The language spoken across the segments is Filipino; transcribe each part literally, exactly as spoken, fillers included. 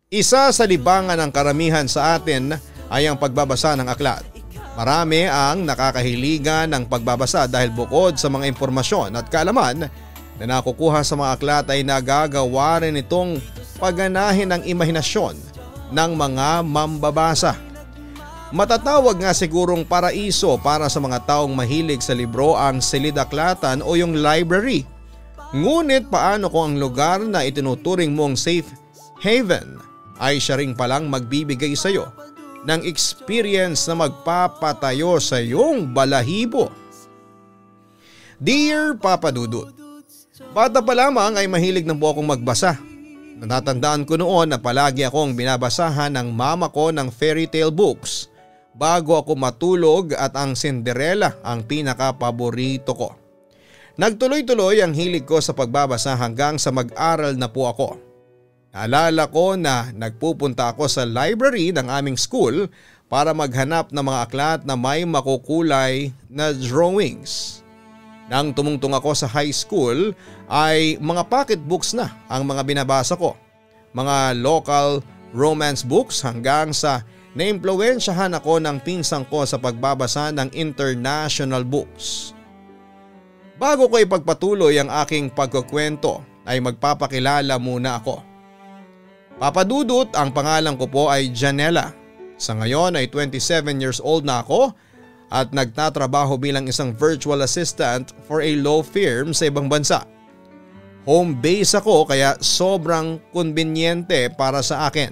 Isa sa libangan ng karamihan sa atin ay ang pagbabasa ng aklat. Marami ang nakakahiligan ng pagbabasa dahil bukod sa mga impormasyon at kaalaman na nakukuha sa mga aklat ay nagagawa rin itong pagganahin ng imahinasyon ng mga mambabasa. Matatawag nga sigurong paraiso para sa mga taong mahilig sa libro ang silid-aklatan o yung library. Ngunit paano kung ang lugar na itinuturing mong safe haven ay siya ring palang magbibigay sa iyo ng experience na magpapatayo sa iyong balahibo? Dear Papa Dudut, bata pa lamang ay mahilig na po akong magbasa. Natatandaan ko noon na palagi akong binabasahan ng mama ko ng fairy tale books bago ako matulog at ang Cinderella ang pinaka-paborito ko. Nagtuloy-tuloy ang hilig ko sa pagbabasa hanggang sa mag-aral na po ako. Naalala ko na nagpupunta ako sa library ng aming school para maghanap ng mga aklat na may makukulay na drawings. Nang tumungtong ako sa high school ay mga pocketbooks na ang mga binabasa ko. Mga local romance books hanggang sa naimpluwensyahan ako ng pinsang ko sa pagbabasa ng international books. Bago ko ipagpatuloy ang aking pagkukwento ay magpapakilala muna ako. Papa Dudut, ang pangalan ko po ay Janela. Sa ngayon ay twenty-seven years old na ako at nagtatrabaho bilang isang virtual assistant for a law firm sa ibang bansa. Home base ako kaya sobrang konbinyente para sa akin.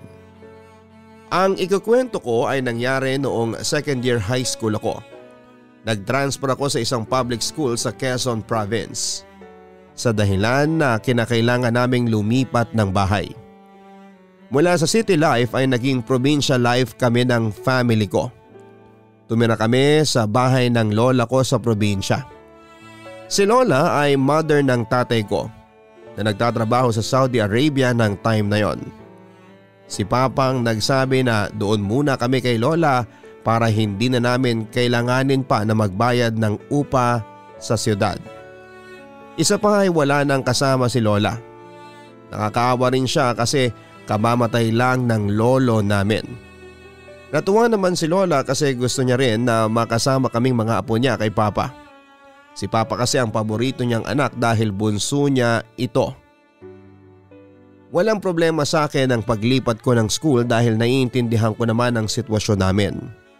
Ang ikukwento ko ay nangyari noong second year high school ako. Nag-transfer ako sa isang public school sa Quezon Province sa dahilan na kinakailangan naming lumipat ng bahay. Mula sa city life ay naging provincial life kami ng family ko. Tumira kami sa bahay ng lola ko sa probinsya. Si lola ay mother ng tatay ko na nagtatrabaho sa Saudi Arabia ng time na yon. Si papang nagsabi na doon muna kami kay lola para hindi na namin kailanganin pa na magbayad ng upa sa siyudad. Isa pa ay wala nang kasama si lola. Nakakaawa rin siya kasi kamamatay lang ng lolo namin. Natuwa naman si lola kasi gusto niya rin na makasama kaming mga apo niya kay papa. Si papa kasi ang paborito niyang anak dahil bunso niya ito. Walang problema sa akin ang paglipat ko ng school dahil naiintindihan ko naman ang sitwasyon namin.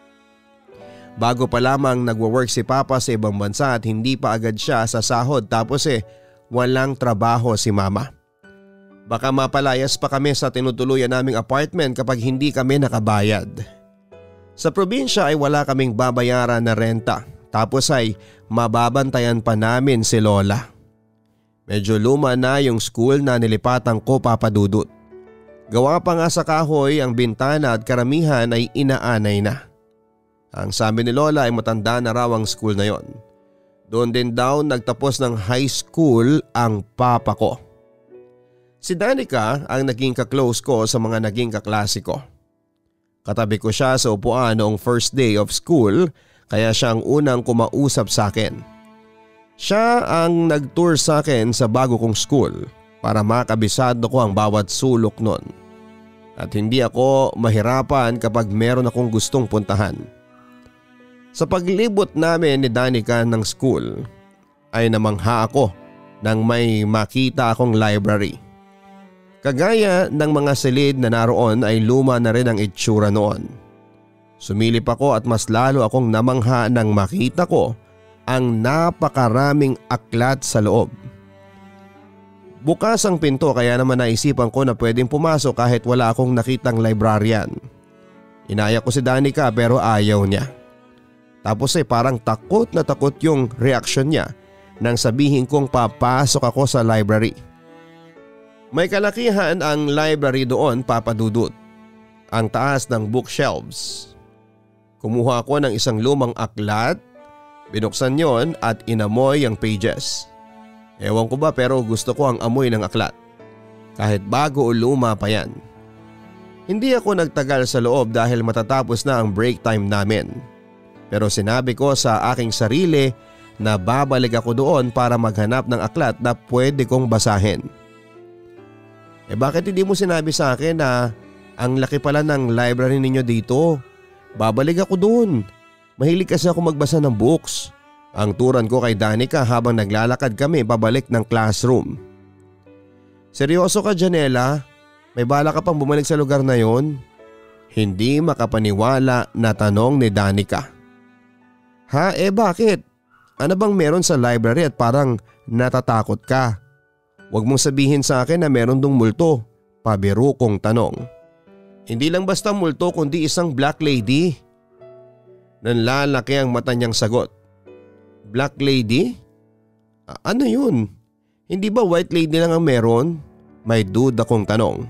Bago pa lamang nagwo-work si papa sa ibang bansa at hindi pa agad siya sa sahod tapos eh walang trabaho si mama. Baka mapalayas pa kami sa tinutuluyan naming apartment kapag hindi kami nakabayad. Sa probinsya ay wala kaming babayaran na renta tapos ay mababantayan pa namin si lola. Medyo luma na yung school na nilipatan ko, Papa Dudut. Gawa pa nga sa kahoy ang bintana at karamihan ay inaanay na. Ang sabi ni lola ay matanda na raw ang school na yon. Doon din daw nagtapos ng high school ang papa ko. Si Danica ang naging kaklose ko sa mga naging kaklase ko. Katabi ko siya sa upuan noong first day of school kaya siya ang unang kumausap sa akin. Siya ang nag-tour sa akin sa bago kong school para makabisado ko ang bawat sulok nun. At hindi ako mahirapan kapag meron akong gustong puntahan. Sa paglibot namin ni Danica ng school ay namangha ako nang may makita akong library. Kagaya ng mga silid na naroon ay luma na rin ang itsura noon. Sumilip ako at mas lalo akong namangha nang makita ko ang napakaraming aklat sa loob. Bukas ang pinto kaya naman naisipan ko na pwedeng pumasok kahit wala akong nakitang librarian. Inaya ko si Danica pero ayaw niya. Tapos ay parang takot na takot yung reaksyon niya nang sabihin kong papasok ako sa library. May kalakihan ang library doon, Papa Dudut. Ang taas ng bookshelves. Kumuha ako ng isang lumang aklat, binuksan yon at inamoy ang pages. Ewan ko ba pero gusto ko ang amoy ng aklat. Kahit bago o luma pa yan. Hindi ako nagtagal sa loob dahil matatapos na ang break time namin. Pero sinabi ko sa aking sarili na babalik ako doon para maghanap ng aklat na pwede kong basahin. Eh bakit hindi mo sinabi sa akin na Ang laki pala ng library ninyo dito. Babalik ako doon. Mahilig kasi ako magbasa ng books. Ang turan ko kay Danica habang naglalakad kami pabalik ng classroom. Seryoso ka, Janela? May bala ka pang bumalik sa lugar na yon? Hindi makapaniwala na tanong ni Danica. Ha, eh bakit? Ano bang meron sa library at parang natatakot ka? Huwag mong sabihin sa akin na meron dong multo. Pabiro kong tanong. Hindi lang basta multo kundi isang black lady. Nanlalaki ang mata niyang sagot. Black lady? A- ano yun? Hindi ba white lady lang ang meron? May duda kong tanong.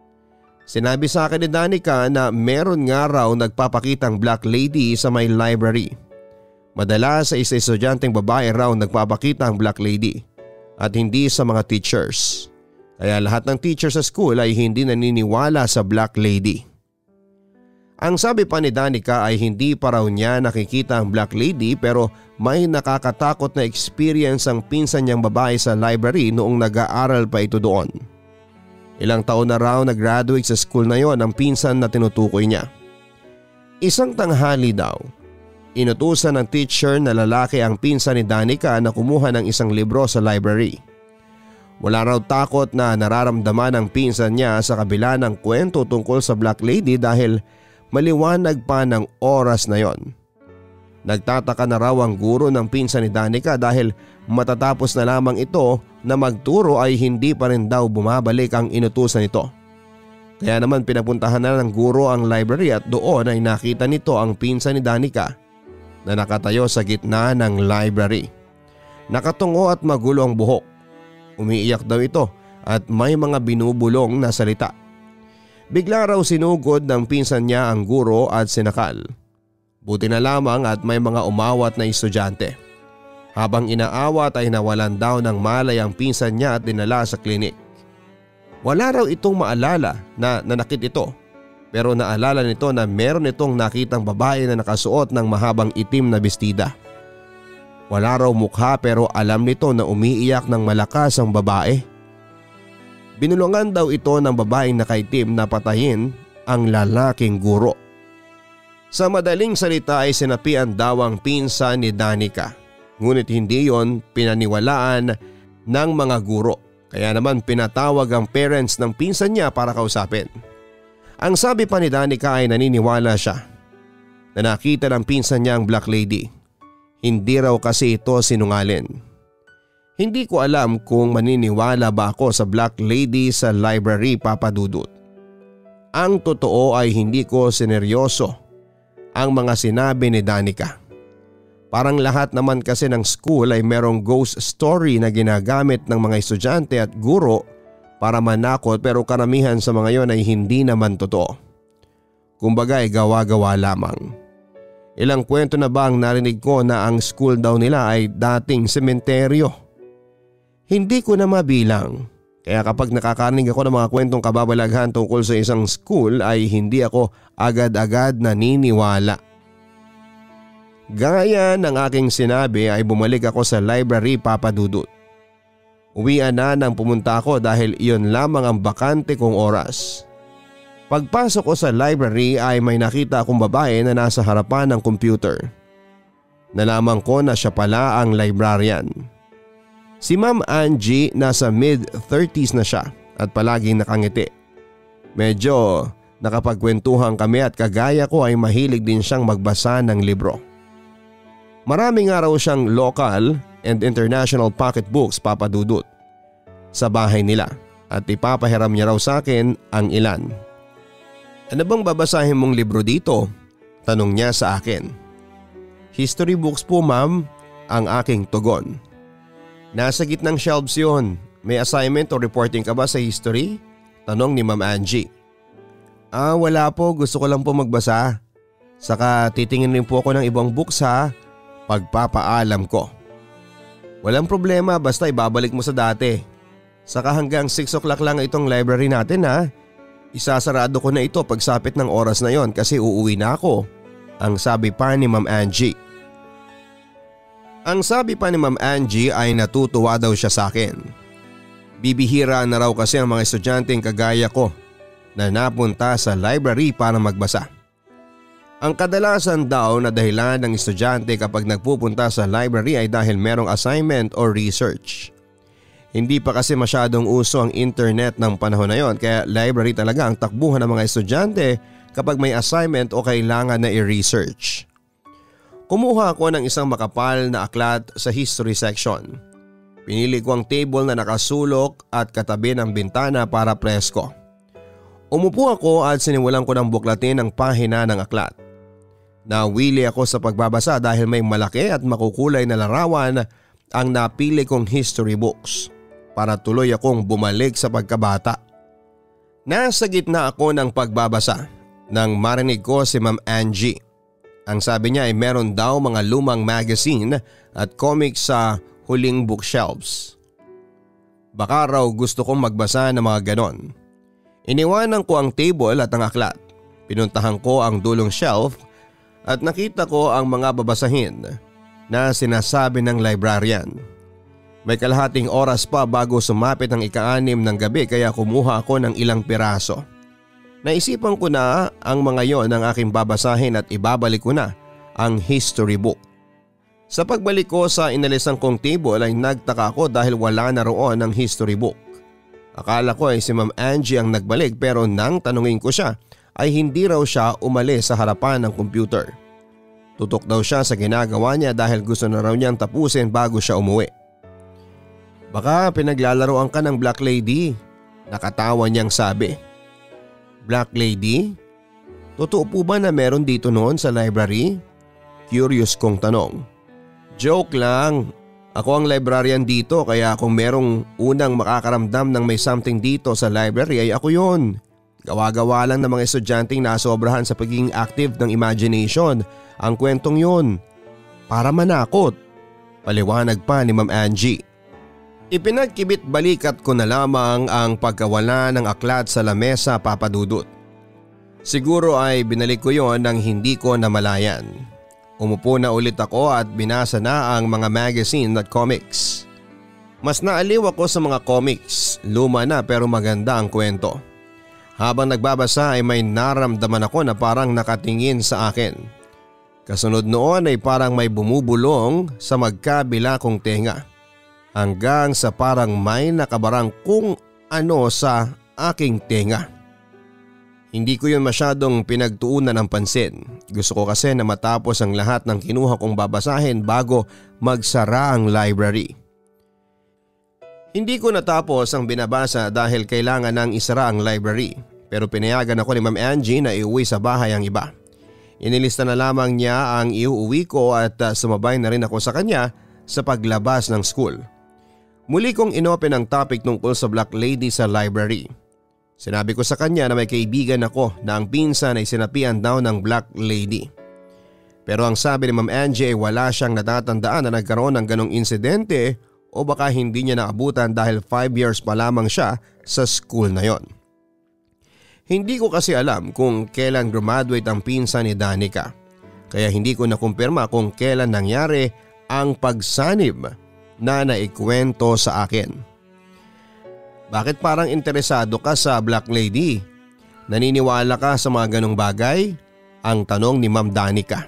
Sinabi sa akin ni Danica na meron nga raw nagpapakitang black lady sa may library. Madalas sa isa estudyanteng babae raw nagpapakita ang black lady at hindi sa mga teachers. Kaya lahat ng teachers sa school ay hindi naniniwala sa black lady. Ang sabi pa ni Danica ay hindi pa raw niya nakikita ang black lady pero may nakakatakot na experience ang pinsan niyang babae sa library noong nag-aaral pa ito doon. Ilang taon na raw nag-graduate sa school na yon ang pinsan na tinutukoy niya. Isang tanghali daw, inutusan ng teacher na lalaki ang pinsan ni Danica na kumuha ng isang libro sa library. Wala raw takot na nararamdaman ng pinsan niya sa kabila ng kwento tungkol sa black lady dahil maliwanag pa ng oras na yon. Nagtataka na raw ang guro ng pinsan ni Danica dahil matatapos na lamang ito na magturo ay hindi pa rin daw bumabalik ang inutusan nito. Kaya naman pinapuntahan na ng guro ang library at doon ay nakita nito ang pinsan ni Danica na nakatayo sa gitna ng library. Nakatungo at magulo ang buhok. Umiiyak daw ito at may mga binubulong na salita. Bigla raw sinugod ng pinsan niya ang guro at sinakal. Buti na lamang at may mga umawat na estudyante. Habang inaawat ay nawalan daw ng malay ang pinsan niya at dinala sa klinik. Wala raw itong maalala na nanakit ito pero naalala nito na meron itong nakitang babae na nakasuot ng mahabang itim na bestida. Wala raw mukha pero alam nito na umiiyak ng malakas ang babae. Binulungan daw ito ng babaeng nakaitim na patayin ang lalaking guro. Sa madaling salita ay sinapian daw ang pinsan ni Danica. Ngunit hindi yon pinaniwalaan ng mga guro. Kaya naman pinatawag ang parents ng pinsan niya para kausapin. Ang sabi pa ni Danica ay naniniwala siya na nakita ng pinsan niya ang black lady. Hindi raw kasi ito sinungaling. Hindi ko alam kung maniniwala ba ako sa black lady sa library, Papa Dudut. Ang totoo ay hindi ko sineryoso ang mga sinabi ni Danica. Parang lahat naman kasi ng school ay merong ghost story na ginagamit ng mga estudyante at guro para manakot pero karamihan sa mga yon ay hindi naman totoo. Kumbaga ay gawa-gawa lamang. Ilang kwento na ba ang narinig ko na ang school daw nila ay dating sementeryo? Hindi ko na mabilang. Kaya kapag nakakarinig ako ng mga kwentong kababalaghan tungkol sa isang school ay hindi ako agad-agad naniniwala. Gaya ng aking sinabi ay bumalik ako sa library, Papa Dudut. Uwian na nang pumunta ako dahil iyon lamang ang bakante kong oras. Pagpasok ko sa library ay may nakita akong babae na nasa harapan ng computer. Nalaman ko na siya pala ang librarian. Si Ma'am Angie nasa mid-thirties na siya at palaging nakangiti. Medyo nakapagkwentuhan kami at kagaya ko ay mahilig din siyang magbasa ng libro. Marami nga raw siyang local and international pocketbooks, Papa Dudut, sa bahay nila at ipapahiram niya raw sa akin ang ilan. Ano bang babasahin mong libro dito? Tanong niya sa akin. History books po, ma'am, ang aking tugon. Nasa gitnang shelves yun. May assignment o reporting ka ba sa history? Tanong ni Ma'am Angie. Ah, wala po. Gusto ko lang po magbasa. Saka titingin rin po ako ng ibang books ha. Pagpapaalam ko. Walang problema basta ibabalik mo sa dati. Saka hanggang six o'clock lang itong library natin ha. Isasarado ko na ito pagsapit ng oras na yon kasi uuwi na ako. Ang sabi pa ni Ma'am Angie. Ang sabi pa ni Ma'am Angie ay natutuwa daw siya sa akin. Bibihira na raw kasi ang mga estudyanteng kagaya ko na napunta sa library para magbasa. Ang kadalasan daw na dahilan ng estudyante kapag nagpupunta sa library ay dahil merong assignment or research. Hindi pa kasi masyadong uso ang internet ng panahon na yon, kaya library talaga ang takbuhan ng mga estudyante kapag may assignment o kailangan na i-research. Kumuha ako ng isang makapal na aklat sa history section. Pinili ko ang table na nakasulok at katabi ng bintana para presko. Umupo ako at sinimulan ko ng buklatin ang pahina ng aklat. Nawili ako sa pagbabasa dahil may malaki at makukulay na larawan ang napili kong history books para tuloy akong bumalik sa pagkabata. Nasa gitna ako ng pagbabasa nang marinig ko si Ma'am Angie. Ang sabi niya ay meron daw mga lumang magazine at comics sa huling bookshelves. Baka raw gusto kong magbasa ng mga ganon. Iniwanan ko ang table at ang aklat. Pinuntahan ko ang dulong shelf at nakita ko ang mga babasahin na sinasabi ng librarian. May kalahating oras pa bago sumapit ang ika-anim ng gabi kaya kumuha ako ng ilang piraso. Naisipan ko na ang mga yon ang aking babasahin at ibabalik ko na ang history book. Sa pagbalik ko sa inalisan kong table ay nagtaka ako dahil wala na roon ang history book. Akala ko ay si Ma'am Angie ang nagbalik pero nang tanungin ko siya ay hindi raw siya umalis sa harapan ng computer. Tutok daw siya sa ginagawa niya dahil gusto na raw niyang tapusin bago siya umuwi. Baka pinaglalaroan ka ng Black Lady, nakatawa niyang sabi. Black Lady? Totoo po ba na meron dito noon sa library? Curious kong tanong. Joke lang. Ako ang librarian dito kaya kung merong unang makakaramdam ng may something dito sa library ay ako yun. Gawa-gawa lang ng mga estudyanteng nasobrahan sa pagiging active ng imagination ang kwentong yun. Para manakot. Paliwanag pa ni Ma'am Angie. Ipinagkibit balikat ko na lamang ang pagkawala ng aklat sa lamesa, Papa Dudut. Siguro ay binalik ko yon nang hindi ko namalayan. Umupo na ulit ako at binasa na ang mga magazine at comics. Mas naaliw ako sa mga comics, luma na pero maganda ang kwento. Habang nagbabasa ay may naramdaman ako na parang nakatingin sa akin. Kasunod noon ay parang may bumubulong sa magkabila kong tenga. Hanggang sa parang may nakabarang kung ano sa aking tenga. Hindi ko yun masyadong pinagtuunan ng pansin. Gusto ko kasi na matapos ang lahat ng kinuha kong babasahin bago magsara ang library. Hindi ko natapos ang binabasa dahil kailangan nang isara ang library. Pero pinayagan ako ni Ma'am Angie na iuwi sa bahay ang iba. Inilista na lamang niya ang iuwi ko at uh, sumabay na rin ako sa kanya sa paglabas ng school. Muli kong inopen ang topic tungkol sa Black Lady sa library. Sinabi ko sa kanya na may kaibigan ako na ang pinsan ay sinapian daw ng Black Lady. Pero ang sabi ni Ma'am Angie ay wala siyang natatandaan na nagkaroon ng ganong insidente o baka hindi niya naabutan dahil five years pa lamang siya sa school na yon. Hindi ko kasi alam kung kailan graduate ang pinsan ni Danica. Kaya hindi ko nakumpirma kung kailan nangyari ang pagsanib na naikwento sa akin. Bakit parang interesado ka sa Black Lady? Naniniwala ka sa mga ganong bagay? Ang tanong ni Ma'am Danica.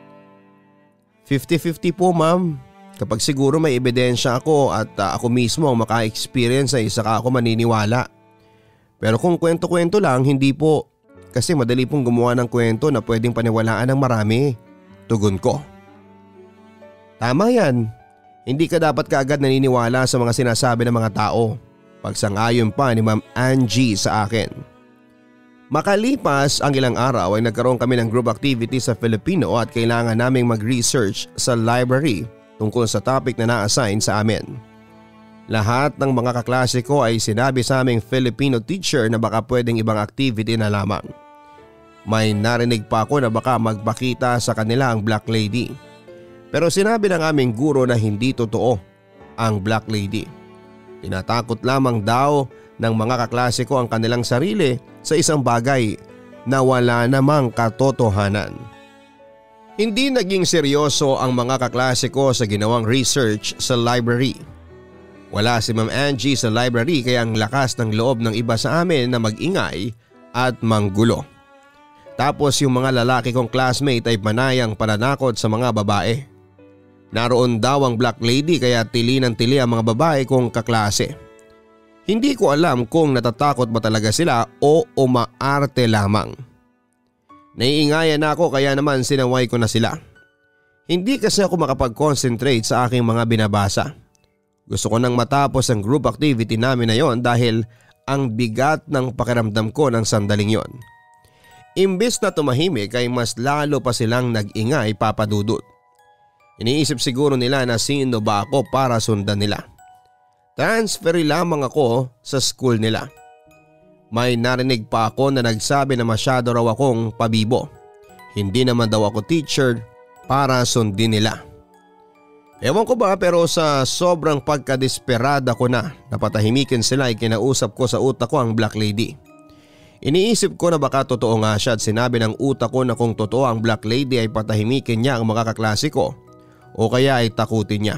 fifty-fifty po ma'am. Kapag siguro may ebidensya ako at uh, ako mismo ang maka-experience ay saka ako maniniwala. Pero kung kwento-kwento lang, hindi po. Kasi madali pong gumawa ng kwento na pwedeng paniwalaan ng marami. Tugon ko. Tama yan. Hindi ka dapat kaagad naniniwala sa mga sinasabi ng mga tao. Pagsang-ayon pa ni Ma'am Angie sa akin. Makalipas ang ilang araw ay nagkaroon kami ng group activity sa Filipino at kailangan naming mag-research sa library tungkol sa topic na na-assign sa amin. Lahat ng mga kaklase ko ay sinabi sa aming Filipino teacher na baka pwedeng ibang activity na lamang. May narinig pa ako na baka magpakita sa kanila ang Black Lady. Pero sinabi ng aming guro na hindi totoo ang Black Lady. Tinatakot lamang daw ng mga kaklase ko ang kanilang sarili sa isang bagay na wala namang katotohanan. Hindi naging seryoso ang mga kaklase ko sa ginawang research sa library. Wala si Ma'am Angie sa library kaya ang lakas ng loob ng iba sa amin na mag-ingay at manggulo. Tapos yung mga lalaki kong classmate ay panayang pananakot sa mga babae. Naroon daw ang black lady kaya tili ng tili ang mga babae kong kaklase. Hindi ko alam kung natatakot ba talaga sila o umaarte lamang. Naiingayan ako kaya naman sinaway ko na sila. Hindi kasi ako makapag-concentrate sa aking mga binabasa. Gusto ko nang matapos ang group activity namin na yon dahil ang bigat ng pakiramdam ko ng sandaling yon. Imbes na tumahimik ay mas lalo pa silang nag-ingay, Papa Dudut. Iniisip siguro nila na sino ba ako para sundan nila. Transfer lamang ako sa school nila. May narinig pa ako na nagsabi na masyado raw akong pabibo. Hindi naman daw ako teacher para sundin nila. Ewan ko ba pero sa sobrang pagkadesperada ko na napatahimikin sila ay kinausap ko sa utak ko ang black lady. Iniisip ko na baka totoo nga siya at sinabi ng utak ko na kung totoo ang black lady ay patahimikin niya ang mga kaklase ko o kaya ay takutin niya.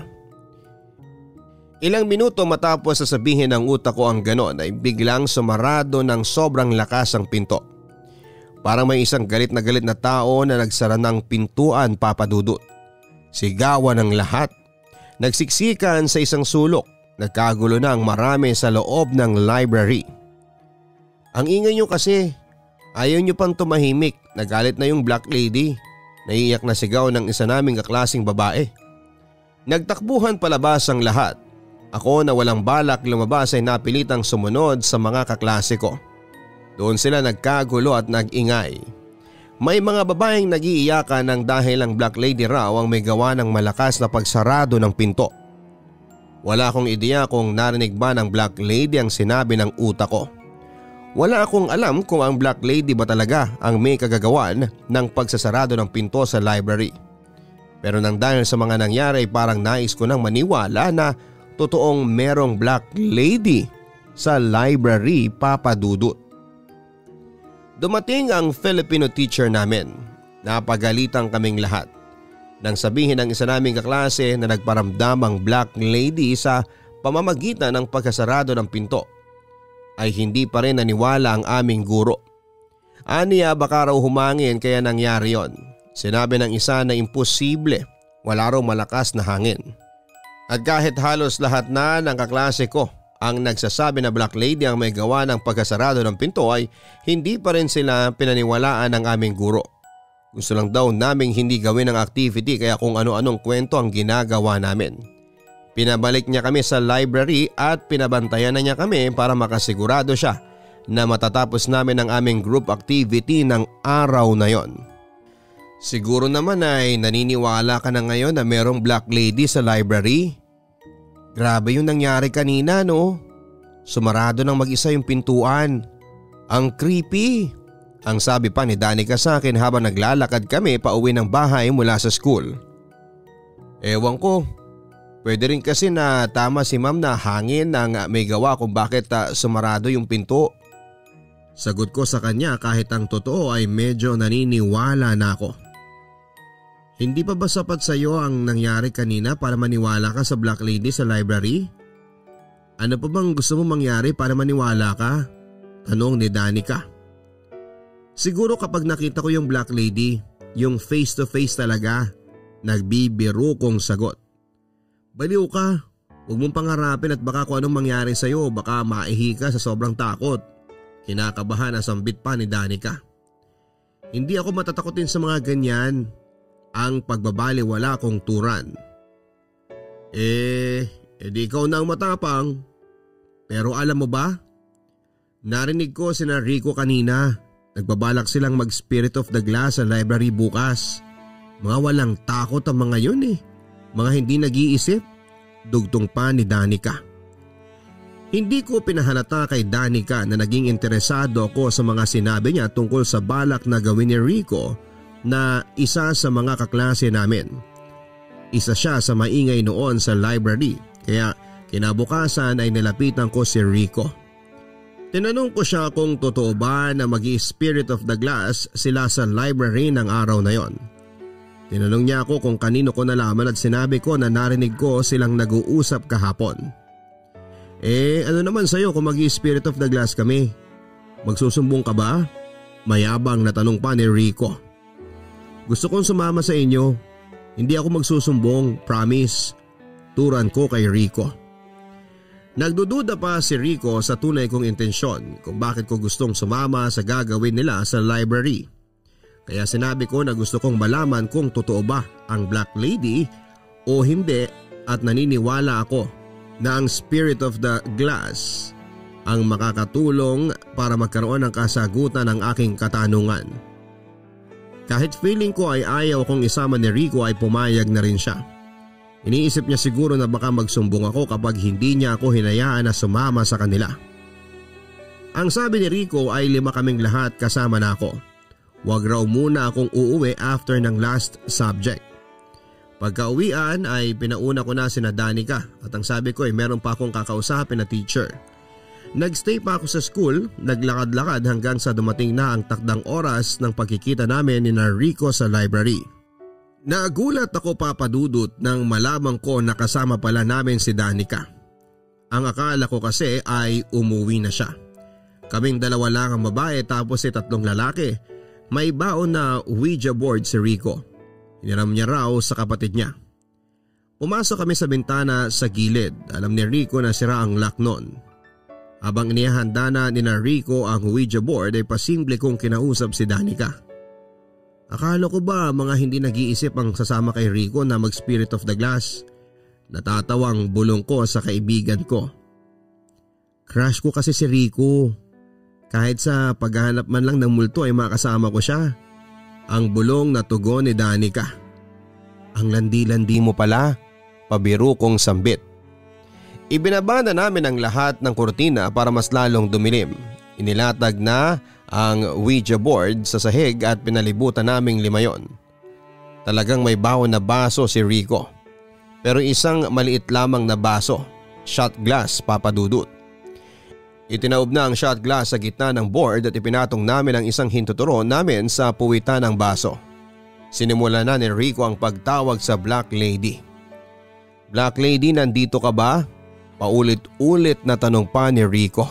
Ilang minuto matapos sasabihin ng utak ko ang ganon ay biglang sumarado ng sobrang lakas ang pinto. Parang may isang galit na galit na tao na nagsara ng pintuan, Papa Dudut. Sigawan ng lahat. Nagsiksikan sa isang sulok. Nagkagulo na ang marami sa loob ng library. Ang ingay nyo kasi. Ayaw nyo pang tumahimik. Nagalit na yung black lady. Naiiyak na sigaw ng isa naming kaklaseng babae. Nagtakbuhan palabas ang lahat. Ako na walang balak lumabas ay napilitang sumunod sa mga kaklase ko. Doon sila nagkagulo at nag-ingay. May mga babaeng nag-iiyakan ng dahil ang black lady raw ang may gawa ng malakas na pagsarado ng pinto. Wala akong ideya kung narinig ba ng black lady ang sinabi ng utak ko. Wala akong alam kung ang black lady ba talaga ang may kagagawan ng pagsasarado ng pinto sa library. Pero nang dahil sa mga nangyari parang nais ko nang maniwala na totoong merong black lady sa library, Papa Dudut. Dumating ang Filipino teacher namin. Napagalitan kaming lahat. Nang sabihin ng isa naming kaklase na nagparamdam ang black lady sa pamamagitan ng pagkasarado ng pinto, ay hindi pa rin naniwala ang aming guro. Aniya baka raw humangin kaya nangyari yon. Sinabi ng isa na imposible, wala raw malakas na hangin. At kahit halos lahat na ng kaklase ko ang nagsasabi na black lady ang may gawa ng pagkasarado ng pinto ay hindi pa rin sila pinaniwalaan ng aming guro. Gusto lang daw naming hindi gawin ang activity kaya kung ano-anong kwento ang ginagawa namin. Pinabalik niya kami sa library at pinabantayan na niya kami para makasigurado siya na matatapos namin ang aming group activity ng araw na yon. Siguro naman ay naniniwala ka na ngayon na merong black lady sa library? Grabe yung nangyari kanina, no? Sumarado ng mag-isa yung pintuan. Ang creepy. Ang sabi pa ni Danica sa akin habang naglalakad kami pauwi ng bahay mula sa school. Ewan ko. Pwede rin kasi na tama si ma'am na hangin ang may gawa kung bakit uh, sumarado yung pinto. Sagot ko sa kanya kahit ang totoo ay medyo naniniwala na ako. Hindi pa ba sapat sa iyo ang nangyari kanina para maniwala ka sa black lady sa library? Ano pa bang gusto mo mangyari para maniwala ka? Tanong ni Danica. Siguro kapag nakita ko yung black lady, yung face to face talaga, nagbibiro kong sagot. Baliw ka, huwag mong pangarapin at baka kung anong mangyari sa iyo, baka maihi ka sa sobrang takot. Kinakabahan na sambit pa ni Danica. Hindi ako matatakotin sa mga ganyan. Ang pagbabaliwala kong turan. Eh, edi ikaw na ang matapang. Pero alam mo ba? Narinig ko sina Rico kanina. Nagbabalak silang mag Spirit of the Glass sa library bukas. Mga walang takot ang mga yun eh. Mga hindi nag-iisip. Dugtong pa ni Danica. Hindi ko pinahalata kay Danica na naging interesado ako sa mga sinabi niya tungkol sa balak na gawin ni Rico na isa sa mga kaklase namin. Isa siya sa maingay noon sa library kaya kinabukasan ay nilapitan ko si Rico. Tinanong ko siya kung totoo ba na mag-i-Spirit of the Glass sila sa library ng araw na yon. Tinanong niya ako kung kanino ko nalaman at sinabi ko na narinig ko silang nag-uusap kahapon. Eh ano naman sa'yo kung mag-i-Spirit of the Glass kami? Magsusumbong ka ba? Mayabang na tanong pa ni Rico. Gusto kong sumama sa inyo. Hindi ako magsusumbong, promise. Turan ko kay Rico. Nagdududa pa si Rico sa tunay kong intensyon kung bakit ko gustong sumama sa gagawin nila sa library. Kaya sinabi ko na gusto kong malaman kung totoo ba ang Black Lady o hindi at naniniwala ako na ang Spirit of the Glass ang makakatulong para magkaroon ng kasagutan ng aking katanungan. Kahit feeling ko ay ayaw kong isama ni Rico ay pumayag na rin siya. Iniisip niya siguro na baka magsumbong ako kapag hindi niya ako hinayaan na sumama sa kanila. Ang sabi ni Rico ay lima kaming lahat kasama na ako. Huwag raw muna akong uuwi after ng last subject. Pagka-uwian ay pinauna ko na sina Danica at ang sabi ko ay meron pa akong kakausapin na teacher. Nagstay pa ako sa school, naglakad-lakad hanggang sa dumating na ang takdang oras ng pagkikita namin ni Rico sa library. Nagulat ako papadudot nang malamang ko na kasama pala namin si Danica. Ang akala ko kasi ay umuwi na siya. Kaming dalawa lang ang babae tapos si tatlong lalaki. May baon na Ouija board si Rico. Hiniram niya raw sa kapatid niya. Pumasok kami sa bintana sa gilid. Alam ni Rico na sira ang lock noon. Habang inihanda na ni Rico ang Ouija board ay pasimple kong kinausap si Danica. Akala ko ba mga hindi nag-iisip ang sasama kay Rico na mag-Spirit of the Glass? Natatawang bulong ko sa kaibigan ko. Crush ko kasi si Rico. Kahit sa paghahanap man lang ng multo ay makasama ko siya. Ang bulong na tugon ni Danica. Ang landi-landi mo pala, pabiro kong sambit. Ibinabanda namin ang lahat ng kurtina para mas lalong dumilim. Inilatag na ang Ouija board sa sahig at pinalibutan naming lima yon. Talagang may bawon na baso si Rico. Pero isang maliit lamang na baso, shot glass papadudot. Itinaob na ang shot glass sa gitna ng board at ipinatong namin ang isang hintuturon namin sa puwitan ng baso. Sinimula na ni Rico ang pagtawag sa Black Lady. Black Lady, nandito ka ba? Paulit-ulit na tanong pa ni Rico.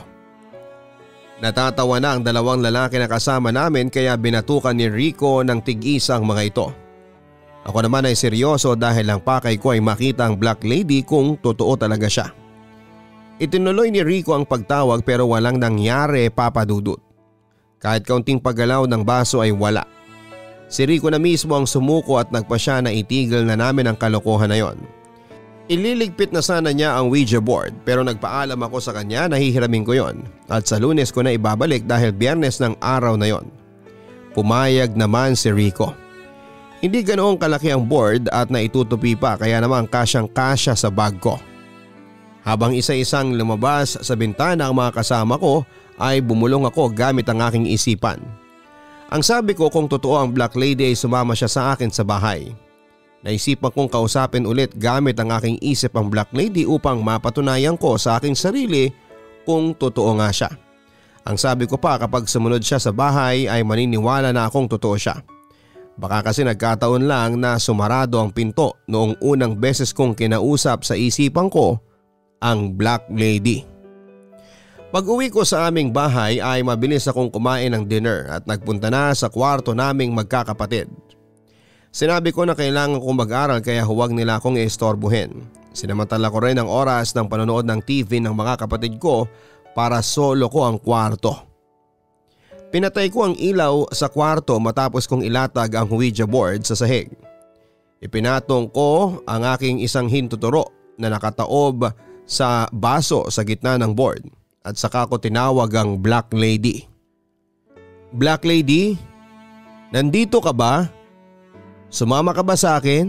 Natatawa na ang dalawang lalaki na kasama namin kaya binatukan ni Rico ng tig-isa ang mga ito. Ako naman ay seryoso dahil ang pakay ko ay makita ang Black Lady kung totoo talaga siya. Itinuloy ni Rico ang pagtawag pero walang nangyari, papadudot. Kahit kaunting paggalaw ng baso ay wala. Si Rico na mismo ang sumuko at nagpasya na itigil na namin ang kalokohan na yon. Ililigpit na sana niya ang Ouija board pero nagpaalam ako sa kanya na hihiramin ko yon at sa Lunes ko na ibabalik dahil Biyernes ng araw na yon. Pumayag naman si Rico. Hindi ganoong kalaki ang board at naitutupi pa kaya naman kasyang kasya sa bag ko. Habang isa-isang lumabas sa bintana ang mga kasama ko ay bumulong ako gamit ang aking isipan. Ang sabi ko kung totoo ang Black Lady ay sumama siya sa akin sa bahay. Naisipan kong kausapin ulit gamit ang aking isip ang Black Lady upang mapatunayan ko sa aking sarili kung totoo nga siya. Ang sabi ko pa kapag sumunod siya sa bahay ay maniniwala na akong totoo siya. Baka kasi nagkataon lang na sumarado ang pinto noong unang beses kong kinausap sa isipan ko ang Black Lady. Pag uwi ko sa aming bahay ay mabilis akong kumain ng dinner at nagpunta na sa kwarto naming magkakapatid. Sinabi ko na kailangan kong mag-aral kaya huwag nila akong iistorbohin. Sinamantala ko rin ang oras ng panonood ng T V ng mga kapatid ko para solo ko ang kwarto. Pinatay ko ang ilaw sa kwarto matapos kong ilatag ang Ouija board sa sahig. Ipinatong ko ang aking isang hintuturo na nakataob sa baso sa gitna ng board at saka ko tinawag ang Black Lady. Black Lady, nandito ka ba? Sumama ka ba sa akin?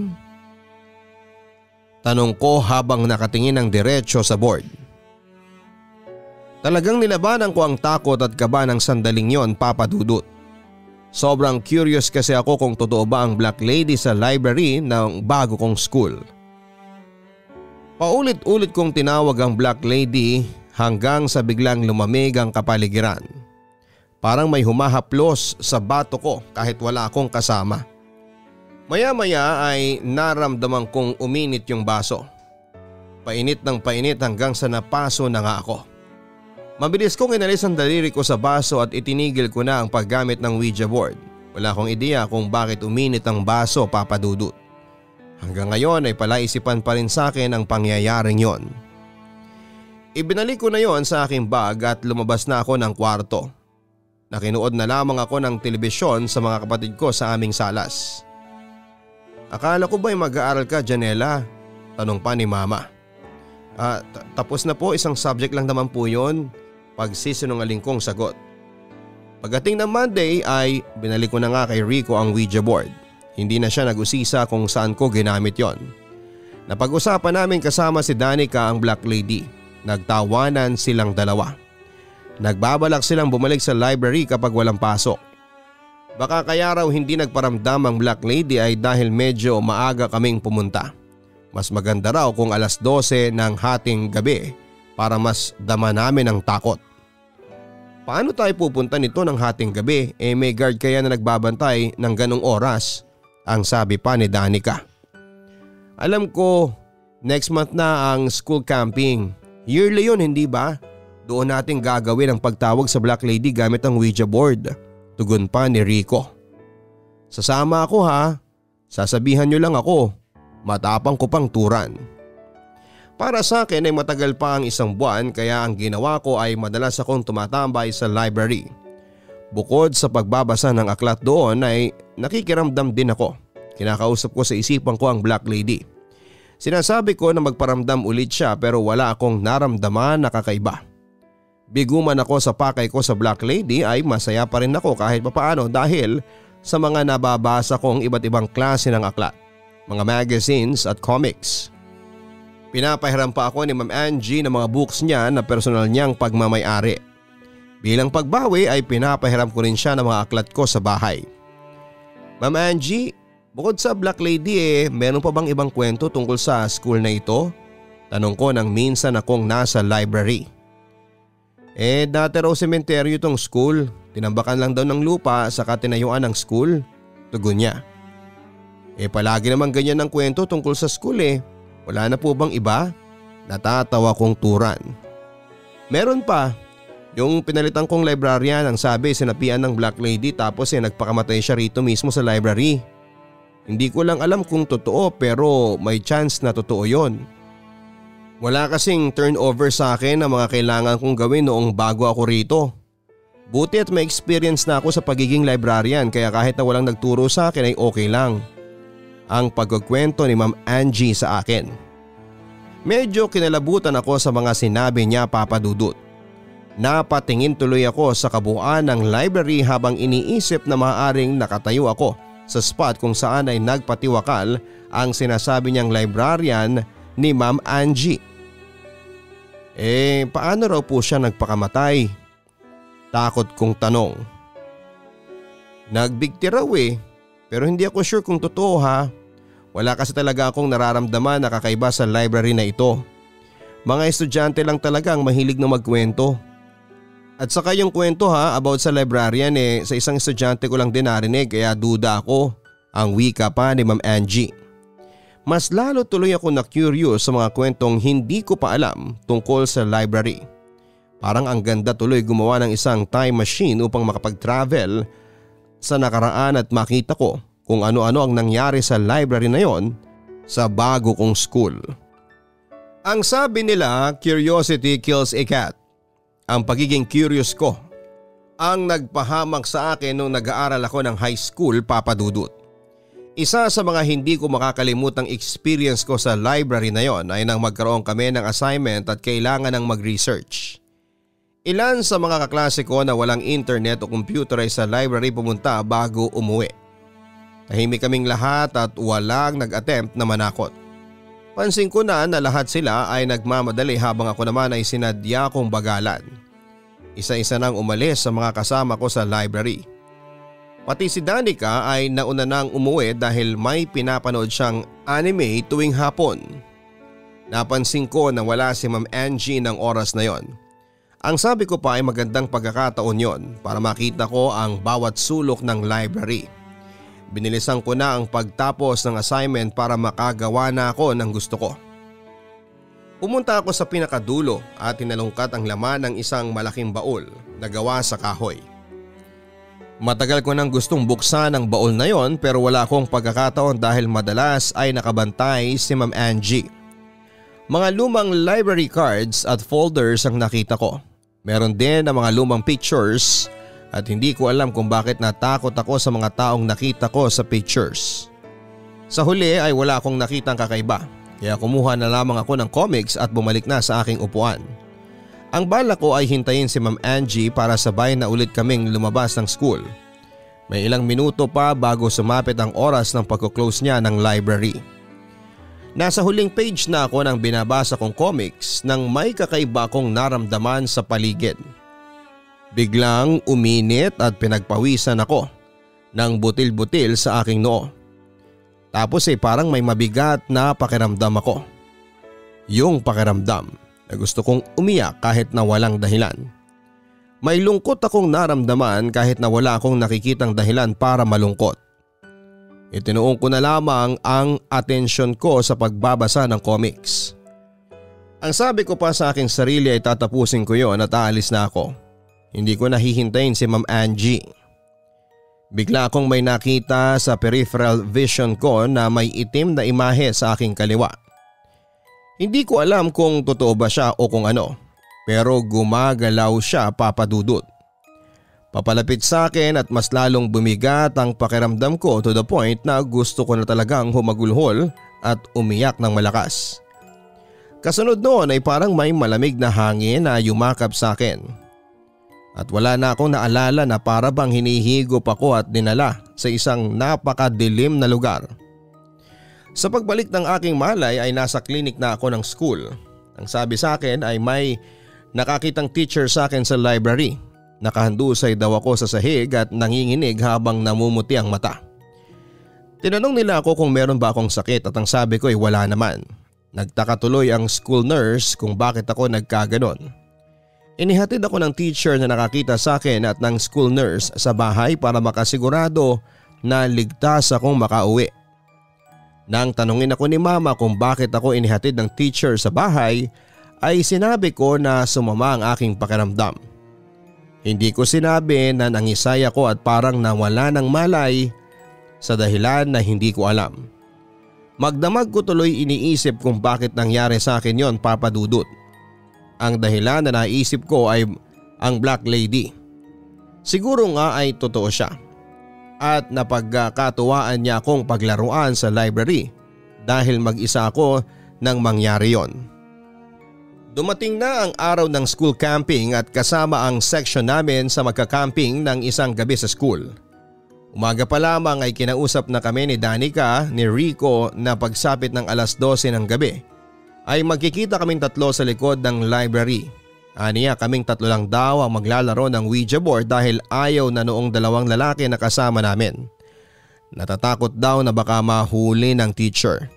Tanong ko habang nakatingin ng diretsyo sa board. Talagang nilabanan ko ang takot at kaba ng sandaling yon, papadudot. Sobrang curious kasi ako kung totoo ba ang Black Lady sa library ng bago kong school. Paulit-ulit kong tinawag ang Black Lady hanggang sa biglang lumamig ang kapaligiran. Parang may humahaplos sa bato ko kahit wala akong kasama. Maya-maya ay naramdaman kong uminit yung baso. Painit ng painit hanggang sa napaso na nga ako. Mabilis kong inalis ang daliri ko sa baso at itinigil ko na ang paggamit ng Ouija board. Wala akong ideya kung bakit uminit ang baso, Papa Dudut. Hanggang ngayon ay palaisipan pa rin sa akin ang pangyayaring yon. Ibinalik ko na yon sa aking bag at lumabas na ako ng kwarto. Nakinuod na lamang ako ng telebisyon sa mga kapatid ko sa aming salas. Akala ko ba'y mag-aaral ka, Janela? Tanong pa ni Mama. Ah, tapos na po, isang subject lang naman po yun. Pagsisinungaling kong sagot. Pagdating ng Monday ay binalik ko na nga kay Rico ang Ouija board. Hindi na siya nag-usisa kung saan ko ginamit yon. Napag-usapan namin kasama si Danica ang Black Lady. Nagtawanan silang dalawa. Nagbabalak silang bumalik sa library kapag walang pasok. Baka kaya raw hindi nagparamdam ang Black Lady ay dahil medyo maaga kaming pumunta. Mas maganda raw kung alas dose ng hating gabi para mas dama namin ang takot. Paano tayo pupunta nito ng hating gabi? Eh may guard kaya na nagbabantay ng ganong oras? Ang sabi pa ni Danica. Alam ko, next month na ang school camping. Yearly yun, hindi ba? Doon natin gagawin ang pagtawag sa Black Lady gamit ang Ouija board. Tugon pa ni Rico. Sasama ako ha. Sasabihan nyo lang ako. Matapang ko pang turan. Para sa akin ay matagal pa ang isang buwan kaya ang ginawa ko ay madalas akong tumatambay sa library. Bukod sa pagbabasa ng aklat doon ay nakikiramdam din ako. Kinakausap ko sa isipan ko ang Black Lady. Sinasabi ko na magparamdam ulit siya pero wala akong naramdaman na kakaiba. Bigo man ako sa pakay ko sa Black Lady ay masaya pa rin ako kahit papaano dahil sa mga nababasa kong iba't ibang klase ng aklat, mga magazines at comics. Pinapahiram pa ako ni Ma'am Angie ng mga books niya na personal niyang pagmamay-ari. Bilang pagbawi ay pinapahiram ko rin siya ng mga aklat ko sa bahay. Ma'am Angie, bukod sa Black Lady eh, meron pa bang ibang kwento tungkol sa school na ito? Tanong ko nang minsan akong nasa library. Eh dati raw sementeryo itong school, tinambakan lang daw ng lupa saka tinayuan ng school. Tugon niya. Eh palagi naman ganyan ang kwento tungkol sa school eh. Wala na po bang iba? Natatawa kong turan. Meron pa. Yung pinalitan kong librarian ang sabi sinapian ng Black Lady tapos eh nagpakamatay siya rito mismo sa library. Hindi ko lang alam kung totoo pero may chance na totoo yon. Wala kasing turnover sa akin ang mga kailangan kong gawin noong bago ako rito. Buti at may experience na ako sa pagiging librarian kaya kahit na walang nagturo sa akin ay okay lang. Ang pagkukwento ni Ma'am Angie sa akin. Medyo kinalabutan ako sa mga sinabi niya, Papa Dudut. Napatingin tuloy ako sa kabuuan ng library habang iniisip na maaaring nakatayo ako sa spot kung saan ay nagpatiwakal ang sinasabi niyang librarian ni Ma'am Angie. Eh paano raw po siya nagpakamatay? Takot kong tanong. Nagbigti raw eh. Pero hindi ako sure kung totoo ha. Wala kasi talaga akong nararamdaman na kakaiba sa library na ito. Mga estudyante lang talaga ang mahilig na magkwento. At saka yung kwento ha about sa librarian eh sa isang estudyante ko lang din narinig kaya duda ako. Ang wika pa ni Ma'am Angie. Mas lalo tuloy ako na curious sa mga kwentong hindi ko pa alam tungkol sa library. Parang ang ganda tuloy gumawa ng isang time machine upang makapag-travel sa nakaraan at makita ko kung ano-ano ang nangyari sa library na yon sa bago kong school. Ang sabi nila, curiosity kills a cat. Ang pagiging curious ko ang nagpahamak sa akin nung nag-aaral ako ng high school, Papa Dudut. Isa sa mga hindi ko makakalimutang experience ko sa library na yon ay nang magkaroon kami ng assignment at kailangan ng mag-research. Ilan sa mga kaklase ko na walang internet o computer ay sa library pumunta bago umuwi. Tahimik kaming lahat at walang nag-attempt na manakot. Pansin ko na na lahat sila ay nagmamadali habang ako naman ay sinadya kong bagalan. Isa-isa nang umalis sa mga kasama ko sa library. Pati si Danica ay nauna nang umuwi dahil may pinapanood siyang anime tuwing hapon. Napansin ko na wala si Ma'am Angie ng oras na yon. Ang sabi ko pa ay magandang pagkakataon yon para makita ko ang bawat sulok ng library. Binilisan ko na ang pagtapos ng assignment para makagawa na ako ng gusto ko. Pumunta ako sa pinakadulo at tinalungkat ang laman ng isang malaking baul na gawa sa kahoy. Matagal ko nang gustong buksan ang baul na yon pero wala akong pagkakataon dahil madalas ay nakabantay si Ma'am Angie. Mga lumang library cards at folders ang nakita ko. Meron din ang mga lumang pictures at hindi ko alam kung bakit natakot ako sa mga taong nakita ko sa pictures. Sa huli ay wala akong nakitang kakaiba kaya kumuha na lamang ako ng comics at bumalik na sa aking upuan. Ang bala ko ay hintayin si Ma'am Angie para sabay na ulit kaming lumabas ng school. May ilang minuto pa bago sumapit ang oras ng pagko-close niya ng library. Nasa huling page na ako ng binabasa kong comics nang may kakaiba akong naramdaman sa paligid. Biglang uminit at pinagpawisan ako ng butil-butil sa aking noo. Tapos ay parang may mabigat na pakiramdam ako. Yung pakiramdam na gusto kong umiyak kahit na walang dahilan. May lungkot akong naramdaman kahit na wala akong nakikitang dahilan para malungkot. Itinuon ko na lamang ang atensyon ko sa pagbabasa ng comics. Ang sabi ko pa sa aking sarili ay tatapusin ko yon at aalis na ako. Hindi ko nahihintayin si Ma'am Angie. Bigla akong may nakita sa peripheral vision ko na may itim na imahe sa aking kaliwa. Hindi ko alam kung totoo ba siya o kung ano, pero gumagalaw siya papadudot. Papalapit sa akin at mas lalong bumigat ang pakiramdam ko to the point na gusto ko na talagang humagulhol at umiyak ng malakas. Kasunod noon ay parang may malamig na hangin na yumakap sa akin. At wala na akong naalala na para bang hinihigop ako at dinala sa isang napakadilim na lugar. Sa pagbalik ng aking malay ay nasa clinic na ako ng school. Ang sabi sa akin ay may nakakitang teacher sa akin sa library. Nakahandusay daw ako sa sahig at nanginginig habang namumuti ang mata. Tinanong nila ako kung meron ba akong sakit at ang sabi ko ay wala naman. Nagtaka tuloy ang school nurse kung bakit ako nagkaganon. Inihatid ako ng teacher na nakakita sa akin at ng school nurse sa bahay para makasigurado na ligtas akong makauwi. Nang tanungin ako ni mama kung bakit ako inihatid ng teacher sa bahay ay sinabi ko na sumama ang aking pakiramdam. Hindi ko sinabi na nangisay ako at parang nawala ng malay sa dahilan na hindi ko alam. Magdamag ko tuloy iniisip kung bakit nangyari sa akin yon, Papa Dudut. Ang dahilan na naisip ko ay ang Black Lady. Siguro nga ay totoo siya. At napagkatuwaan niya akong paglaruan sa library dahil mag-isa ako nang mangyari yon. Dumating na ang araw ng school camping at kasama ang section namin sa magka-camping ng isang gabi sa school. Umaga pa lamang ay kinausap na kami ni Danica, ni Rico na pagsapit ng alas dose ng gabi ay magkikita kaming tatlo sa likod ng library. Aniya kaming tatlo lang daw ang maglalaro ng Ouija board dahil ayaw na noong dalawang lalaki na kasama namin. Natatakot daw na baka mahuli ng teacher.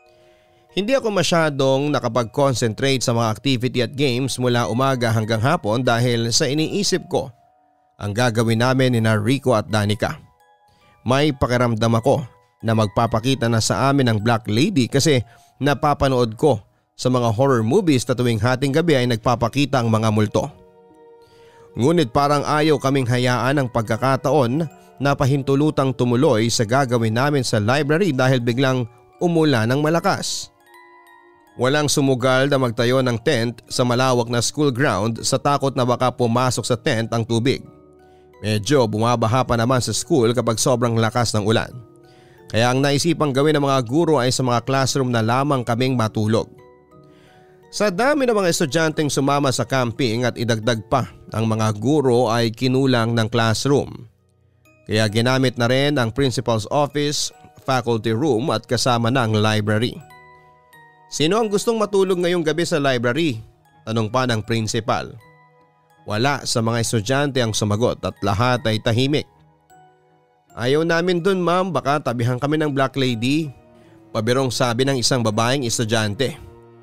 Hindi ako masyadong nakapag-concentrate sa mga activity at games mula umaga hanggang hapon dahil sa iniisip ko ang gagawin namin ni Rico at Danica. May pakiramdam ako na magpapakita na sa amin ang Black Lady kasi napapanood ko sa mga horror movies na tuwing hating gabi ay nagpapakita ang mga multo. Ngunit parang ayaw kaming hayaan ang pagkakataon na pahintulutang tumuloy sa gagawin namin sa library dahil biglang umulan ng malakas. Walang sumugal na magtayo ng tent sa malawak na school ground sa takot na baka pumasok sa tent ang tubig. Medyo bumabaha pa naman sa school kapag sobrang lakas ng ulan. Kaya ang naisipang gawin ng mga guro ay sa mga classroom na lamang kaming matulog. Sa dami ng mga estudyanteng sumama sa camping at idagdag pa ang mga guro ay kinulang ng classroom. Kaya ginamit na rin ang principal's office, faculty room at kasama na ang library. Sino ang gustong matulog ngayong gabi sa library? Tanong pa ng principal. Wala sa mga estudyante ang sumagot at lahat ay tahimik. Ayaw namin dun ma'am, baka tabihan kami ng Black Lady. Pabirong sabi ng isang babaeng estudyante.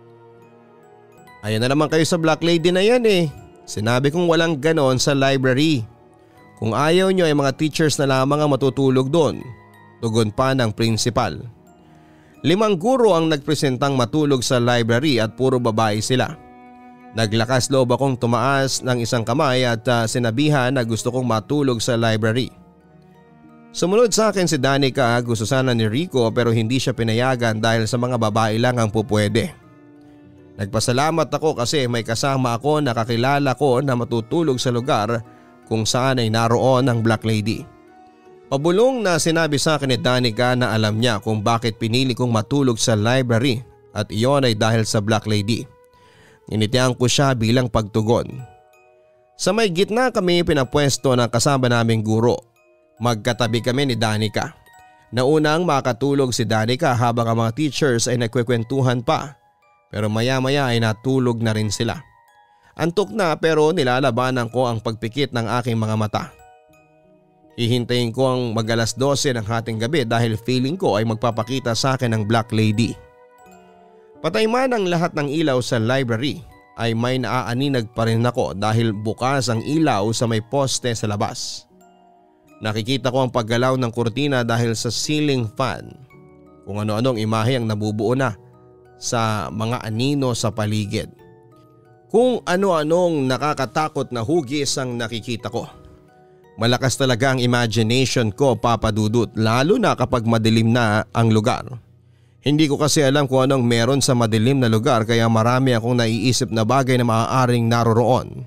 Ayan na naman kayo sa Black Lady na yan eh. Sinabi kong walang ganon sa library. Kung ayaw nyo ay mga teachers na lamang ang matutulog doon. Tugon pa ng principal. Limang guro ang nagpresentang matulog sa library at puro babae sila. Naglakas loob akong tumaas ng isang kamay at uh, sinabihan na gusto kong matulog sa library. Sumunod sa akin si Danica, gusto sana ni Rico pero hindi siya pinayagan dahil sa mga babae lang ang pupwede. Nagpasalamat ako kasi may kasama ako na kakilala ko na matutulog sa lugar kung saan ay naroon ang Black Lady. Pabulong na sinabi sa akin ni Danica na alam niya kung bakit pinili kong matulog sa library at iyon ay dahil sa Black Lady. Nginitian ko siya bilang pagtugon. Sa may gitna kami pinapwesto ng kasama naming guro. Magkatabi kami ni Danica. Naunang makatulog si Danica habang ang mga teachers ay nagkwekwentuhan pa. Pero maya maya ay natulog na rin sila. Antok na pero nilalabanan ko ang pagpikit ng aking mga mata. Hihintayin ko ang mag alas dose ng hating gabi dahil feeling ko ay magpapakita sa akin ang Black Lady. Patay man ang lahat ng ilaw sa library ay may naaaninag pa rin ako dahil bukas ang ilaw sa may poste sa labas. Nakikita ko ang paggalaw ng kurtina dahil sa ceiling fan. Kung ano-anong imahe ang nabubuo na sa mga anino sa paligid. Kung ano-anong nakakatakot na hugis ang nakikita ko. Malakas talaga ang imagination ko, Papa Dudut, lalo na kapag madilim na ang lugar. Hindi ko kasi alam kung anong meron sa madilim na lugar kaya marami akong naiisip na bagay na maaaring naroroon.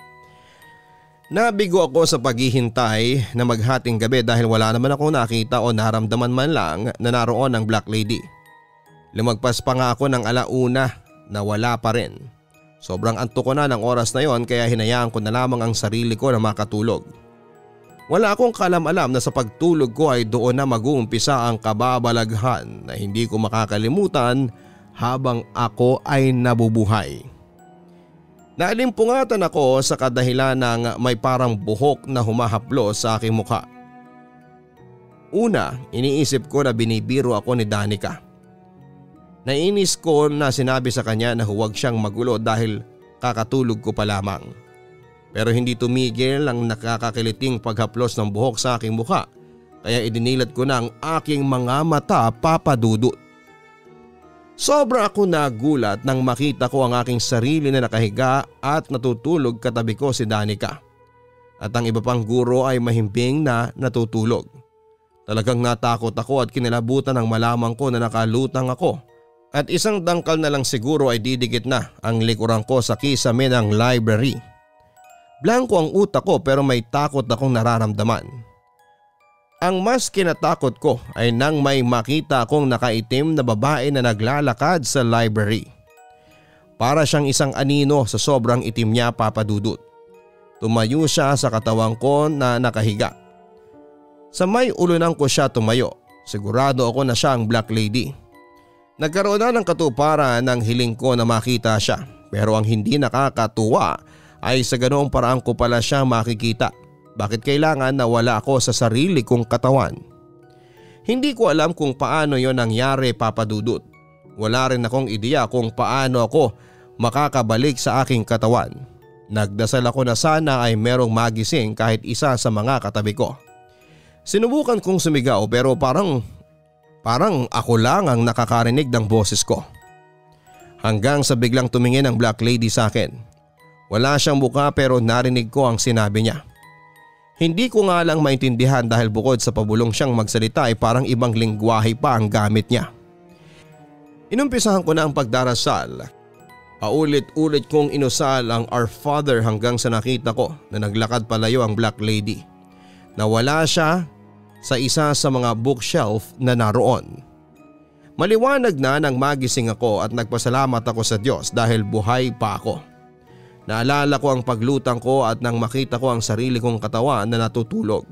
Nabigo ako sa paghihintay na maghating gabi dahil wala naman akong nakita o naramdaman man lang na naroon ang Black Lady. Lumagpas pa nga ako ng alauna na wala pa rin. Sobrang antok ko na ng oras na yon kaya hinayaan ko na lamang ang sarili ko na makatulog. Wala akong kalam-alam na sa pagtulog ko ay doon na mag-uumpisa ang kababalaghan na hindi ko makakalimutan habang ako ay nabubuhay. Naalimpungatan ako sa kadahilan ng may parang buhok na humahaplos sa aking mukha. Una, iniisip ko na binibiro ako ni Danica. Nainis ko na sinabi sa kanya na huwag siyang magulo dahil kakatulog ko pa lamang. Pero hindi tumigil ang nakakakiliting paghaplos ng buhok sa aking mukha kaya idinilat ko na ang aking mga mata, Papa Dudut. Sobra ako nagulat nang makita ko ang aking sarili na nakahiga at natutulog katabi ko si Danica. At ang iba pang guro ay mahimbing na natutulog. Talagang natakot ako at kinilabutan nang malaman ko na nakalutang ako. At isang dangkal na lang siguro ay didikit na ang likuran ko sa kisame ng library. Blanko ang utak ko pero may takot akong nararamdaman. Ang mas kinatakot ko ay nang may makita akong nakaitim na babae na naglalakad sa library. Para siyang isang anino sa sobrang itim niya, Papa Dudut. Tumayo siya sa katawang ko na nakahiga. Sa may ulunan ko siya tumayo. Sigurado ako na siya ang Black Lady. Nagkaroon na ng katuparan ng hiling ko na makita siya. Pero ang hindi nakakatuwa ay sa ganoong paraan ko pala siya makikita. Bakit kailangan na wala ako sa sarili kong katawan? Hindi ko alam kung paano yon nangyari, Papa Dudut. Wala rin akong ideya kung paano ako makakabalik sa aking katawan. Nagdasal ako na sana ay merong magising kahit isa sa mga katabi ko. Sinubukan kong sumigaw pero parang, parang ako lang ang nakakarinig ng boses ko. Hanggang sa biglang tumingin ang Black Lady sa akin. Wala siyang mukha pero narinig ko ang sinabi niya. Hindi ko nga lang maintindihan dahil bukod sa pabulong siyang magsalita ay parang ibang lingwahe pa ang gamit niya. Inumpisahan ko na ang pagdarasal. Paulit-ulit kong inusal ang Our Father hanggang sa nakita ko na naglakad palayo ang Black Lady. Nawala siya sa isa sa mga bookshelf na naroon. Maliwanag na nang magising ako at nagpasalamat ako sa Diyos dahil buhay pa ako. Naalala ko ang paglutang ko at nang makita ko ang sarili kong katawan na natutulog.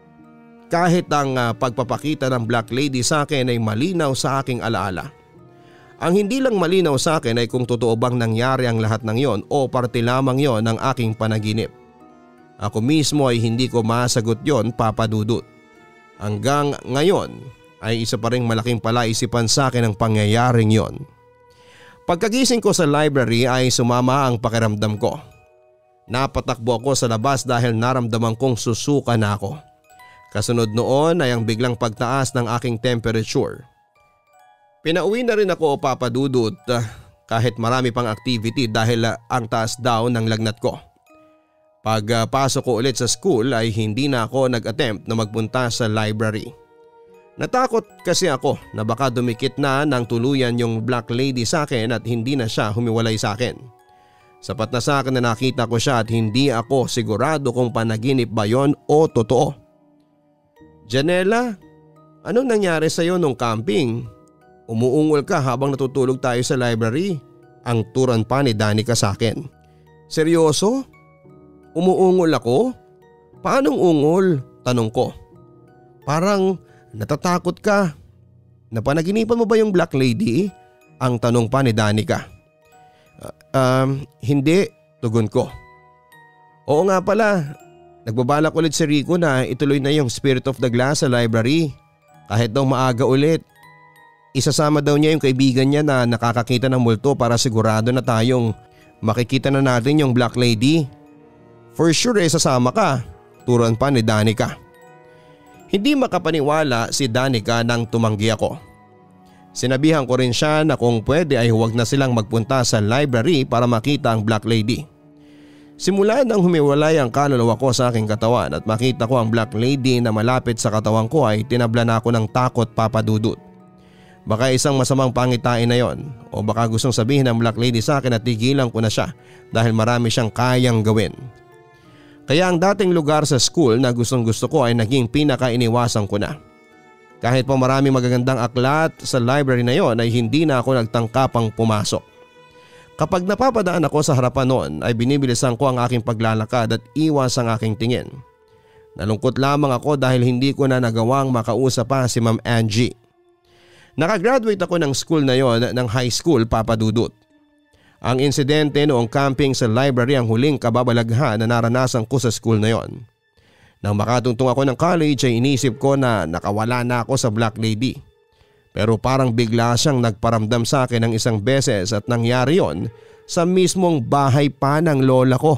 Kahit ang uh, pagpapakita ng Black Lady sa akin ay malinaw sa aking alaala. Ang hindi lang malinaw sa akin ay kung totoo bang nangyari ang lahat ng yon o parte lamang yon ng aking panaginip. Ako mismo ay hindi ko masagot yon, Papa Dudut. Hanggang ngayon ay isa pa ring malaking palaisipan sa akin ang pangyayaring yon. Pagkagising ko sa library ay sumama ang pakiramdam ko. Napatakbo ako sa labas dahil naramdaman kong susuka na ako. Kasunod noon ay ang biglang pagtaas ng aking temperature. Pinauwi na rin ako, Papa Dudut, kahit marami pang activity dahil ang taas daw ng lagnat ko. Pag uh, pasok ko ulit sa school ay hindi na ako nag-attempt na magpunta sa library. Natakot kasi ako na baka dumikit na ng tuluyan yung black lady sa akin at hindi na siya humiwalay sa akin. Sapat na sa akin na nakita ko siya at hindi ako sigurado kung panaginip ba yon o totoo. Janela, anong nangyari sa iyo nung camping? Umuungol ka habang natutulog tayo sa library. Ang turan pa ni Danica sa akin. Seryoso? Umuungol ako? Paanong ungol? Tanong ko. Parang natatakot ka. Napanaginipan mo ba yung black lady? Ang tanong pa ni Danica. Uh, um, hindi, tugon ko. Oo nga pala, nagbabalak ulit si Rico na ituloy na yung Spirit of the Glass sa library. Kahit daw maaga ulit. Isasama daw niya yung kaibigan niya na nakakakita ng multo para sigurado na tayong makikita na natin yung black lady. For sure eh, sasama ka, turuan pa ni Danica. Hindi makapaniwala si Danica nang tumanggi ako. Sinabihan ko rin siya na kung pwede ay huwag na silang magpunta sa library para makita ang black lady. Simula nang humiwalay ang kaluluwa ko sa aking katawan at makita ko ang black lady na malapit sa katawan ko ay tinabla na ako ng takot, Papa Dudut. Baka isang masamang pangitain na yon o baka gustong sabihin ng black lady sa akin at tigilan ko na siya dahil marami siyang kayang gawin. Kaya ang dating lugar sa school na gustong gusto ko ay naging pinaka-iniwasan ko na. Kahit pa maraming magagandang aklat sa library na yon ay hindi na ako nagtangkapang pumasok. Kapag napapadaan ako sa harapan noon ay binibilisan ko ang aking paglalakad at iwas ang aking tingin. Nalungkot lamang ako dahil hindi ko na nagawang makausap pa si Ma'am Angie. Nakagraduate ako ng school na yon ng high school, Papa Dudut. Ang insidente noong camping sa library ang huling kababalaghan na naranasan ko sa school na yon. Nang makatungtong ako ng college ay inisip ko na nakawala na ako sa black lady. Pero parang bigla siyang nagparamdam sa akin ng isang beses at nangyari yon sa mismong bahay pa ng lola ko.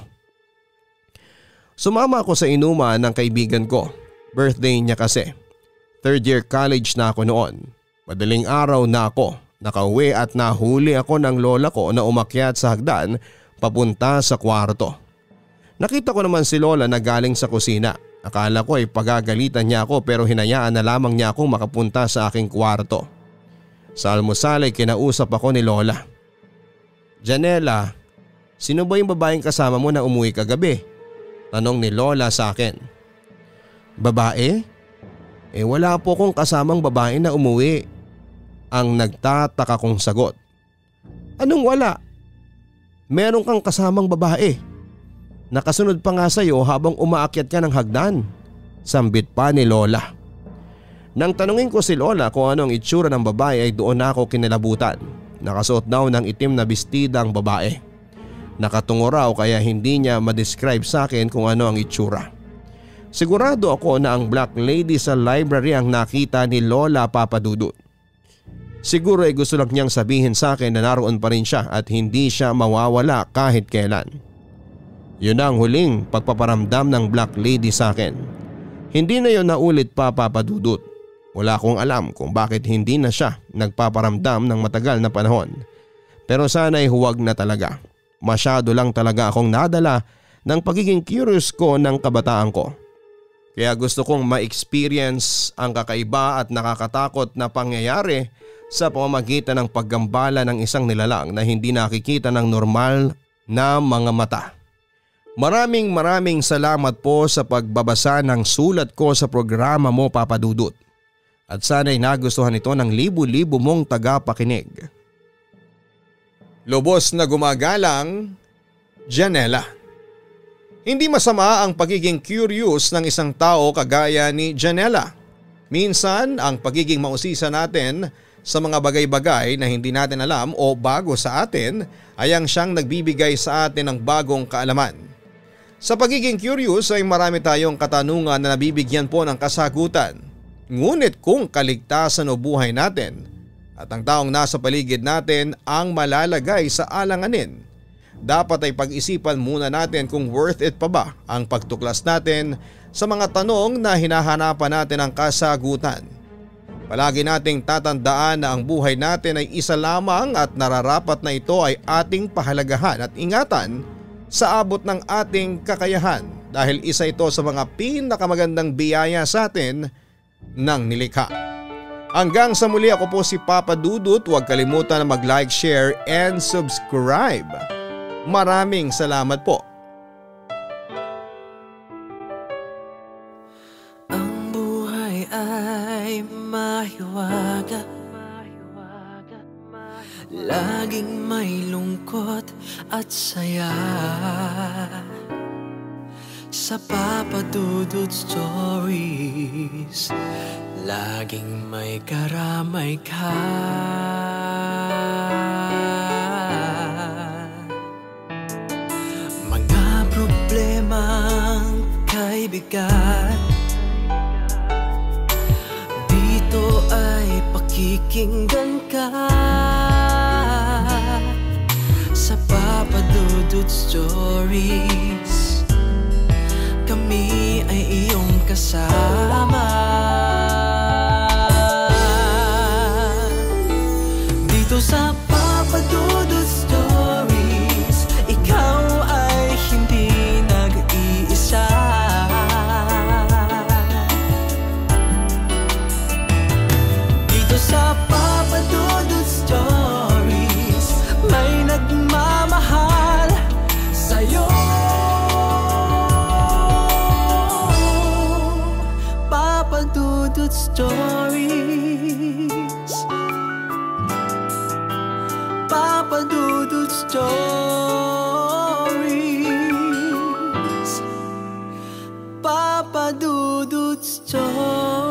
Sumama ako sa inuman ng kaibigan ko. Birthday niya kasi. Third year college na ako noon. Madaling araw na ako, nakauwi at nahuli ako ng lola ko na umakyat sa hagdan papunta sa kwarto. Nakita ko naman si lola na galing sa kusina. Akala ko ay pagagalitan niya ako pero hinayaan na lamang niya akong makapunta sa aking kwarto. Sa almusal ay kinausap ako ni lola. Janela, sino ba yung babaeng kasama mo na umuwi kagabi? Tanong ni lola sa akin. Babae? Eh wala po akong kasamang babae na umuwi. Ang nagtataka kong sagot. Anong wala? Meron kang kasamang babae. Nakasunod pa nga sa'yo habang umaakyat ka ng hagdan. Sambit pa ni lola. Nang tanungin ko si lola kung ano ang itsura ng babae ay doon ako kinalabutan. Nakasuot daw ng itim na bestida ang babae. Nakatungo raw kaya hindi niya ma-describe sa akin kung ano ang itsura. Sigurado ako na ang black lady sa library ang nakita ni lola, Papa Dudut. Siguro ay gusto lang niyang sabihin sa akin na naroon pa rin siya at hindi siya mawawala kahit kailan. Yun ang huling pagpaparamdam ng black lady sa akin. Hindi na yun naulit pa, Papa Dudut. Wala akong alam kung bakit hindi na siya nagpaparamdam ng matagal na panahon. Pero sana ay huwag na talaga. Masyado lang talaga akong nadala ng pagiging curious ko ng kabataan ko. Kaya gusto kong ma-experience ang kakaiba at nakakatakot na pangyayari sa pamamagitan ng paggambala ng isang nilalang na hindi nakikita ng normal na mga mata. Maraming maraming salamat po sa pagbabasa ng sulat ko sa programa mo, Papa Dudut. At sana'y nagustuhan ito ng libu-libo mong tagapakinig. Lubos na gumagalang, Janela. Hindi masama ang pagiging curious ng isang tao kagaya ni Janela. Minsan ang pagiging mausisa natin sa mga bagay-bagay na hindi natin alam o bago sa atin ay ang siyang nagbibigay sa atin ng bagong kaalaman. Sa pagiging curious ay marami tayong katanungan na nabibigyan po ng kasagutan. Ngunit kung kaligtasan o buhay natin at ang taong nasa paligid natin ang malalagay sa alanganin, dapat ay pag-isipan muna natin kung worth it pa ba ang pagtuklas natin sa mga tanong na hinahanapan natin ng kasagutan. Palagi nating tatandaan na ang buhay natin ay isa lamang at nararapat na ito ay ating pahalagahan at ingatan sa abot ng ating kakayahan dahil isa ito sa mga pinakamagandang biyaya sa atin ng nilikha. Hanggang sa muli, ako po si Papa Dudut. Huwag kalimutan na mag-like, share and subscribe. Maraming salamat po. Ang buhay ay mahiwaga, laging may lungkot at saya. Sa Papa Dudut Stories, laging may karamay ka. Mga problemang kay bigat, dito ay pakikinggan ka. Sa Papa Dudut Stories, kami ay iyong kasama. Dito sa Papa Dudut Stories, ikaw ay hindi nag-iisa. Dito sa Papa Dudut Stories, may nagmamahal sa'yo. Papa Dudut Stories, Papa Dudut Stories, Papa Dudut Stories.